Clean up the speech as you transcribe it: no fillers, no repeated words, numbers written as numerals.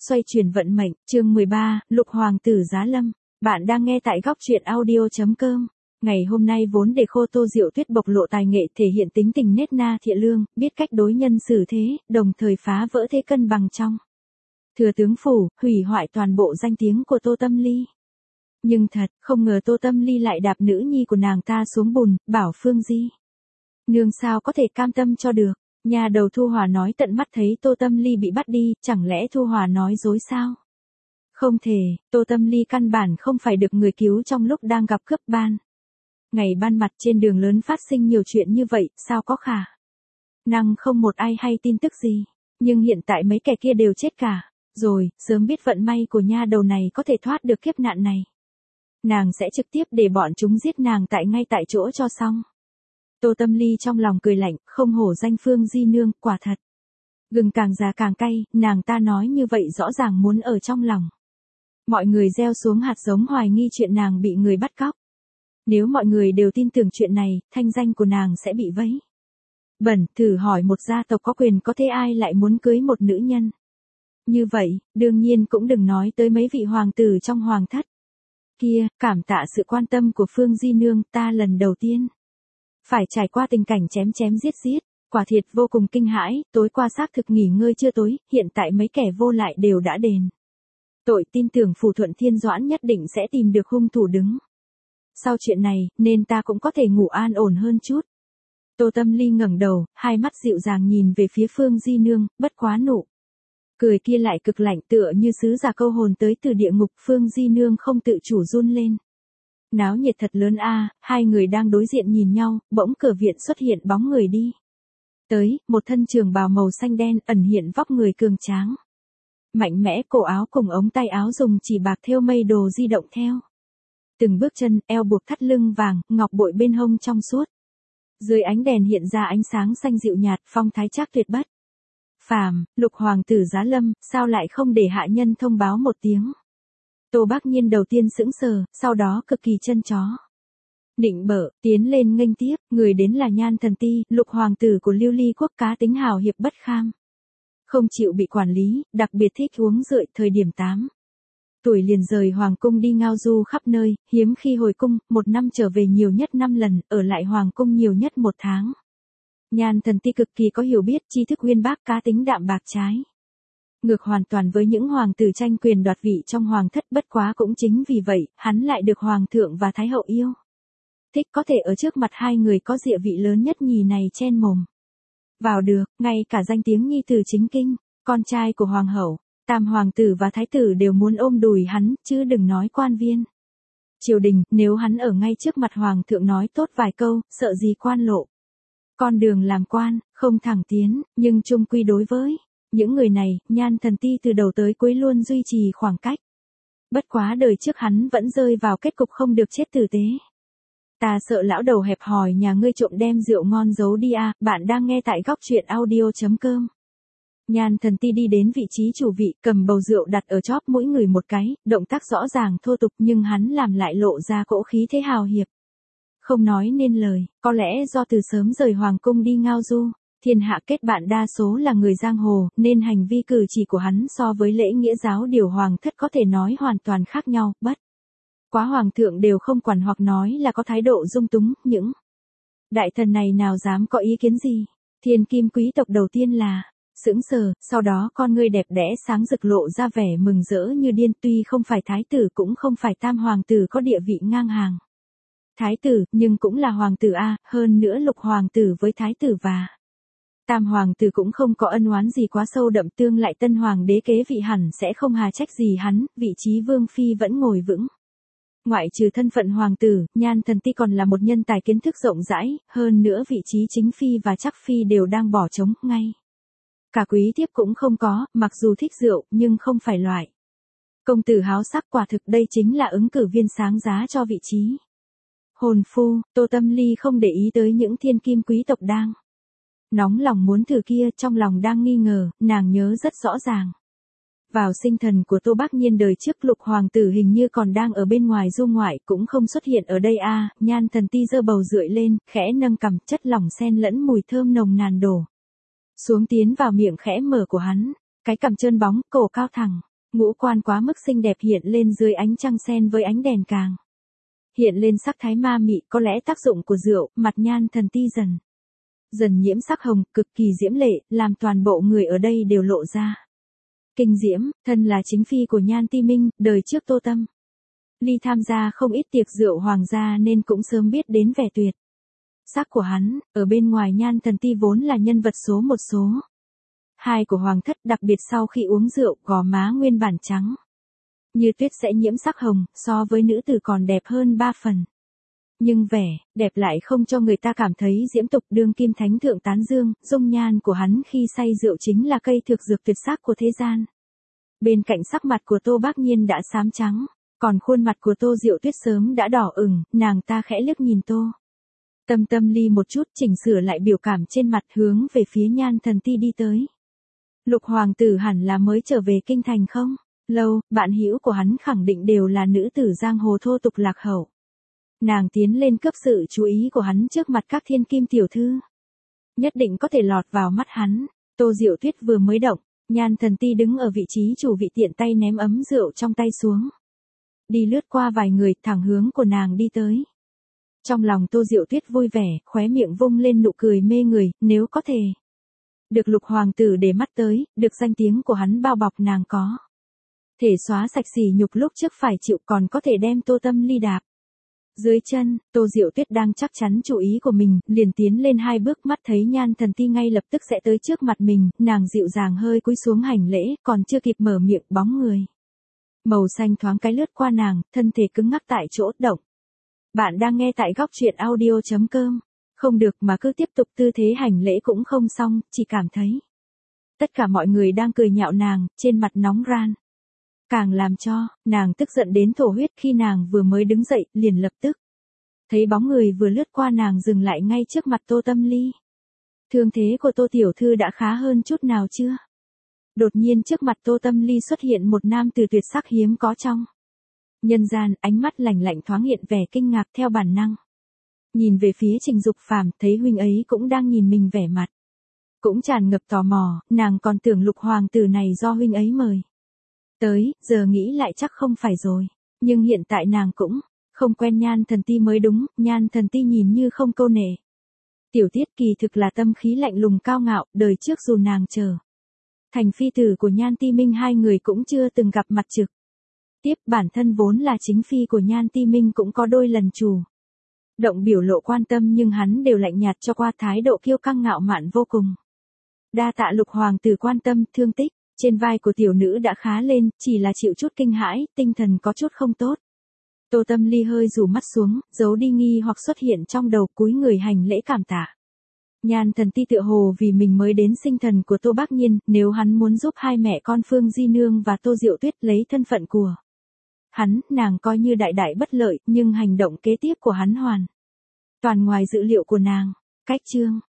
Xoay chuyển vận mệnh, chương 13, Lục Hoàng tử Giá Lâm. Bạn đang nghe tại góc truyện audio.com. Ngày hôm nay vốn để Khô Tô Diệu Tuyết bộc lộ tài nghệ thể hiện tính tình nết na thiện lương, biết cách đối nhân xử thế, đồng thời phá vỡ thế cân bằng trong Thừa tướng phủ, hủy hoại toàn bộ danh tiếng của Tô Tâm Ly. Nhưng thật, không ngờ Tô Tâm Ly lại đạp nữ nhi của nàng ta xuống bùn, bảo Phương Di nương sao có thể cam tâm cho được. Nhà đầu Thu Hòa nói tận mắt thấy Tô Tâm Ly bị bắt đi, chẳng lẽ Thu Hòa nói dối sao? Không thể, Tô Tâm Ly căn bản không phải được người cứu trong lúc đang gặp cướp ban. Ngày ban mặt trên đường lớn phát sinh nhiều chuyện như vậy, sao có khả năng không một ai hay tin tức gì. Nhưng hiện tại mấy kẻ kia đều chết cả rồi, sớm biết vận may của nha đầu này có thể thoát được kiếp nạn này, nàng sẽ trực tiếp để bọn chúng giết nàng ngay tại chỗ cho xong. Tô Tâm Ly trong lòng cười lạnh, không hổ danh Phương Di nương, quả thật gừng càng già càng cay, nàng ta nói như vậy rõ ràng muốn ở trong lòng mọi người gieo xuống hạt giống hoài nghi chuyện nàng bị người bắt cóc. Nếu mọi người đều tin tưởng chuyện này, thanh danh của nàng sẽ bị vấy bẩn. Thử hỏi một gia tộc có quyền có thế ai lại muốn cưới một nữ nhân như vậy, đương nhiên cũng đừng nói tới mấy vị hoàng tử trong hoàng thất kia. Cảm tạ sự quan tâm của Phương Di nương, ta lần đầu tiên phải trải qua tình cảnh chém chém giết giết, quả thiệt vô cùng kinh hãi. Tối qua xác thực nghỉ ngơi chưa tối, hiện tại mấy kẻ vô lại đều đã đền tội, tin tưởng Phủ Thuận Thiên Doãn nhất định sẽ tìm được hung thủ đứng sau chuyện này, nên ta cũng có thể ngủ an ổn hơn chút. Tô Tâm Ly ngẩng đầu, hai mắt dịu dàng nhìn về phía Phương Di nương, bất quá nụ cười kia lại cực lạnh, tựa như sứ giả câu hồn tới từ địa ngục. Phương Di nương không tự chủ run lên. Náo nhiệt thật lớn a. Hai người đang đối diện nhìn nhau, bỗng cửa viện xuất hiện bóng người đi tới, một thân trường bào màu xanh đen, ẩn hiện vóc người cường tráng mạnh mẽ, cổ áo cùng ống tay áo dùng chỉ bạc thêu mây đồ di động theo từng bước chân, eo buộc thắt lưng vàng, ngọc bội bên hông trong suốt. Dưới ánh đèn hiện ra ánh sáng xanh dịu nhạt, phong thái trác tuyệt bất phàm. Lục Hoàng tử Giá Lâm, sao lại không để hạ nhân thông báo một tiếng? Tô Bác Nhiên đầu tiên sững sờ, sau đó cực kỳ chân chó nịnh bợ tiến lên nghênh tiếp. Người đến là Nhan Thần Ti, Lục Hoàng tử của Lưu Ly quốc, cá tính hào hiệp bất kham, không chịu bị quản lý, đặc biệt thích uống rượu. Thời điểm 8 tuổi liền rời hoàng cung đi ngao du khắp nơi, hiếm khi hồi cung, một năm trở về nhiều nhất 5 lần, ở lại hoàng cung nhiều nhất 1 tháng. Nhan Thần Ti cực kỳ có hiểu biết, tri thức uyên bác, cá tính đạm bạc trái ngược hoàn toàn với những hoàng tử tranh quyền đoạt vị trong hoàng thất. Bất quá cũng chính vì vậy, hắn lại được hoàng thượng và thái hậu yêu thích, có thể ở trước mặt hai người có địa vị lớn nhất nhì này chen mồm vào được. Ngay cả danh tiếng nhi tử chính kinh, con trai của hoàng hậu, tam hoàng tử và thái tử đều muốn ôm đùi hắn, chứ đừng nói quan viên triều đình. Nếu hắn ở ngay trước mặt hoàng thượng nói tốt vài câu, sợ gì quan lộ con đường làm quan không thẳng tiến. Nhưng chung quy đối với những người này, Nhan Thần Ti từ đầu tới cuối luôn duy trì khoảng cách. Bất quá đời trước hắn vẫn rơi vào kết cục không được chết tử tế. Ta sợ lão đầu hẹp hòi nhà ngươi trộm đem rượu ngon giấu đi à. Bạn đang nghe tại góc truyện audio.com. Nhan Thần Ti đi đến vị trí chủ vị, cầm bầu rượu đặt ở chóp mũi người một cái, động tác rõ ràng thô tục nhưng hắn làm lại lộ ra cỗ khí thế hào hiệp không nói nên lời. Có lẽ do từ sớm rời hoàng cung đi ngao du, thiên hạ kết bạn đa số là người giang hồ, nên hành vi cử chỉ của hắn so với lễ nghĩa giáo điều hoàng thất có thể nói hoàn toàn khác nhau. Bất quá hoàng thượng đều không quản hoặc nói là có thái độ dung túng. Những đại thần này nào dám có ý kiến gì. Thiên kim quý tộc đầu tiên là sững sờ, sau đó con ngươi đẹp đẽ sáng rực lộ ra vẻ mừng rỡ như điên. Tuy không phải thái tử cũng không phải tam hoàng tử có địa vị ngang hàng thái tử, nhưng cũng là hoàng tử a. Hơn nữa Lục Hoàng tử với thái tử và tam hoàng tử cũng không có ân oán gì quá sâu đậm. Tương lại tân hoàng đế kế vị hẳn sẽ không hà trách gì hắn, vị trí vương phi vẫn ngồi vững. Ngoại trừ thân phận hoàng tử, Nhan Thần Ti còn là một nhân tài kiến thức rộng rãi, hơn nữa vị trí chính phi và chắc phi đều đang bỏ trống, ngay cả quý thiếp cũng không có. Mặc dù thích rượu, nhưng không phải loại công tử háo sắc. Quả thực đây chính là ứng cử viên sáng giá cho vị trí hồn phu. Tô Tâm Ly không để ý tới những thiên kim quý tộc đang nóng lòng muốn thử kia, trong lòng đang nghi ngờ. Nàng nhớ rất rõ ràng, vào sinh thần của Tô Bác Nhiên đời trước, Lục Hoàng tử hình như còn đang ở bên ngoài du ngoại, cũng không xuất hiện ở đây a. Nhan Thần Ti giơ bầu rượu lên, khẽ nâng cằm, chất lỏng xen lẫn mùi thơm nồng nàn đổ xuống tiến vào miệng khẽ mở của hắn. Cái cằm trơn bóng, cổ cao thẳng, Ngũ quan quá mức xinh đẹp hiện lên dưới ánh trăng xen với ánh đèn càng hiện lên sắc thái ma mị, có lẽ tác dụng của rượu, mặt Nhan Thần Ti dần nhiễm sắc hồng, cực kỳ diễm lệ, làm toàn bộ người ở đây đều lộ ra kinh diễm. Thân là chính phi của Nhan Ti Minh, đời trước Tô Tâm Ly tham gia không ít tiệc rượu hoàng gia nên cũng sớm biết đến vẻ tuyệt sắc của hắn. Ở bên ngoài Nhan Thần Ti vốn là nhân vật số một số hai của hoàng thất, đặc biệt sau khi uống rượu, gò má nguyên bản trắng như tuyết sẽ nhiễm sắc hồng, so với nữ tử còn đẹp hơn 3 phần. Nhưng vẻ đẹp lại không cho người ta cảm thấy diễm tục. Đương kim thánh thượng tán dương, dung nhan của hắn khi say rượu chính là cây thực dược tuyệt sắc của thế gian. Bên cạnh sắc mặt của Tô Bác Nhiên đã xám trắng, còn khuôn mặt của Tô Diệu Tuyết sớm đã đỏ ửng. Nàng ta khẽ liếc nhìn Tô Tâm Ly một chút, chỉnh sửa lại biểu cảm trên mặt, hướng về phía Nhan Thần Ti đi tới. Lục hoàng tử hẳn là mới trở về kinh thành không lâu, bạn hữu của hắn khẳng định đều là nữ tử giang hồ thô tục lạc hậu. Nàng tiến lên cướp sự chú ý của hắn trước mặt các thiên kim tiểu thư, nhất định có thể lọt vào mắt hắn. Tô Diệu Tuyết vừa mới động, Nhan Thần Ti đứng ở vị trí chủ vị tiện tay ném ấm rượu trong tay xuống, đi lướt qua vài người, thẳng hướng của nàng đi tới. Trong lòng Tô Diệu Tuyết vui vẻ, khóe miệng vung lên nụ cười mê người. Nếu có thể được lục hoàng tử để mắt tới, được danh tiếng của hắn bao bọc, nàng có thể xóa sạch sỉ nhục lúc trước phải chịu, còn có thể đem Tô Tâm Ly đạp dưới chân. Tô Diệu Tuyết đang chắc chắn chủ ý của mình, liền tiến lên 2 bước, mắt thấy Nhan Thần Ti ngay lập tức sẽ tới trước mặt mình, nàng dịu dàng hơi cúi xuống hành lễ, còn chưa kịp mở miệng, bóng người màu xanh thoáng cái lướt qua nàng, thân thể cứng ngắc tại chỗ. Động. Bạn đang nghe tại góc truyện audio.com. Không được mà cứ tiếp tục tư thế hành lễ cũng không xong, chỉ cảm thấy tất cả mọi người đang cười nhạo nàng, trên mặt nóng ran. Càng làm cho nàng tức giận đến thổ huyết. Khi nàng vừa mới đứng dậy, liền lập tức thấy bóng người vừa lướt qua nàng dừng lại ngay trước mặt Tô Tâm Ly. Thương thế của Tô tiểu thư đã khá hơn chút nào chưa? Đột nhiên trước mặt Tô Tâm Ly xuất hiện một nam tử tuyệt sắc hiếm có trong nhân gian, ánh mắt lạnh lạnh thoáng hiện vẻ kinh ngạc. Theo bản năng nhìn về phía Trình Dục Phàm, thấy huynh ấy cũng đang nhìn mình, vẻ mặt cũng tràn ngập tò mò. Nàng còn tưởng lục hoàng tử này do huynh ấy mời tới, giờ nghĩ lại chắc không phải rồi. Nhưng hiện tại nàng cũng không quen Nhan Thần Ti mới đúng. Nhan Thần Ti nhìn như không câu nệ tiểu tiết, kỳ thực là tâm khí lạnh lùng cao ngạo. Đời trước dù nàng trở thành phi tử của Nhan Ti Minh, hai người cũng chưa từng gặp mặt trực tiếp. Bản thân vốn là chính phi của Nhan Ti Minh cũng có đôi lần chủ động biểu lộ quan tâm, nhưng hắn đều lạnh nhạt cho qua, thái độ kiêu căng ngạo mạn vô cùng. Đa tạ lục hoàng tử quan tâm. Thương tích trên vai của tiểu nữ đã khá lên, chỉ là chịu chút kinh hãi, tinh thần có chút không tốt. Tô Tâm Ly hơi rủ mắt xuống, giấu đi nghi hoặc xuất hiện trong đầu, cúi người hành lễ cảm tạ. Nhan Thần Ti tựa hồ vì mình mới đến sinh thần của Tô Bác Nhiên, nếu hắn muốn giúp hai mẹ con Phương Di Nương và Tô Diệu Tuyết lấy thân phận của hắn, nàng coi như đại đại bất lợi, nhưng hành động kế tiếp của hắn hoàn toàn ngoài dự liệu của nàng. Cách chương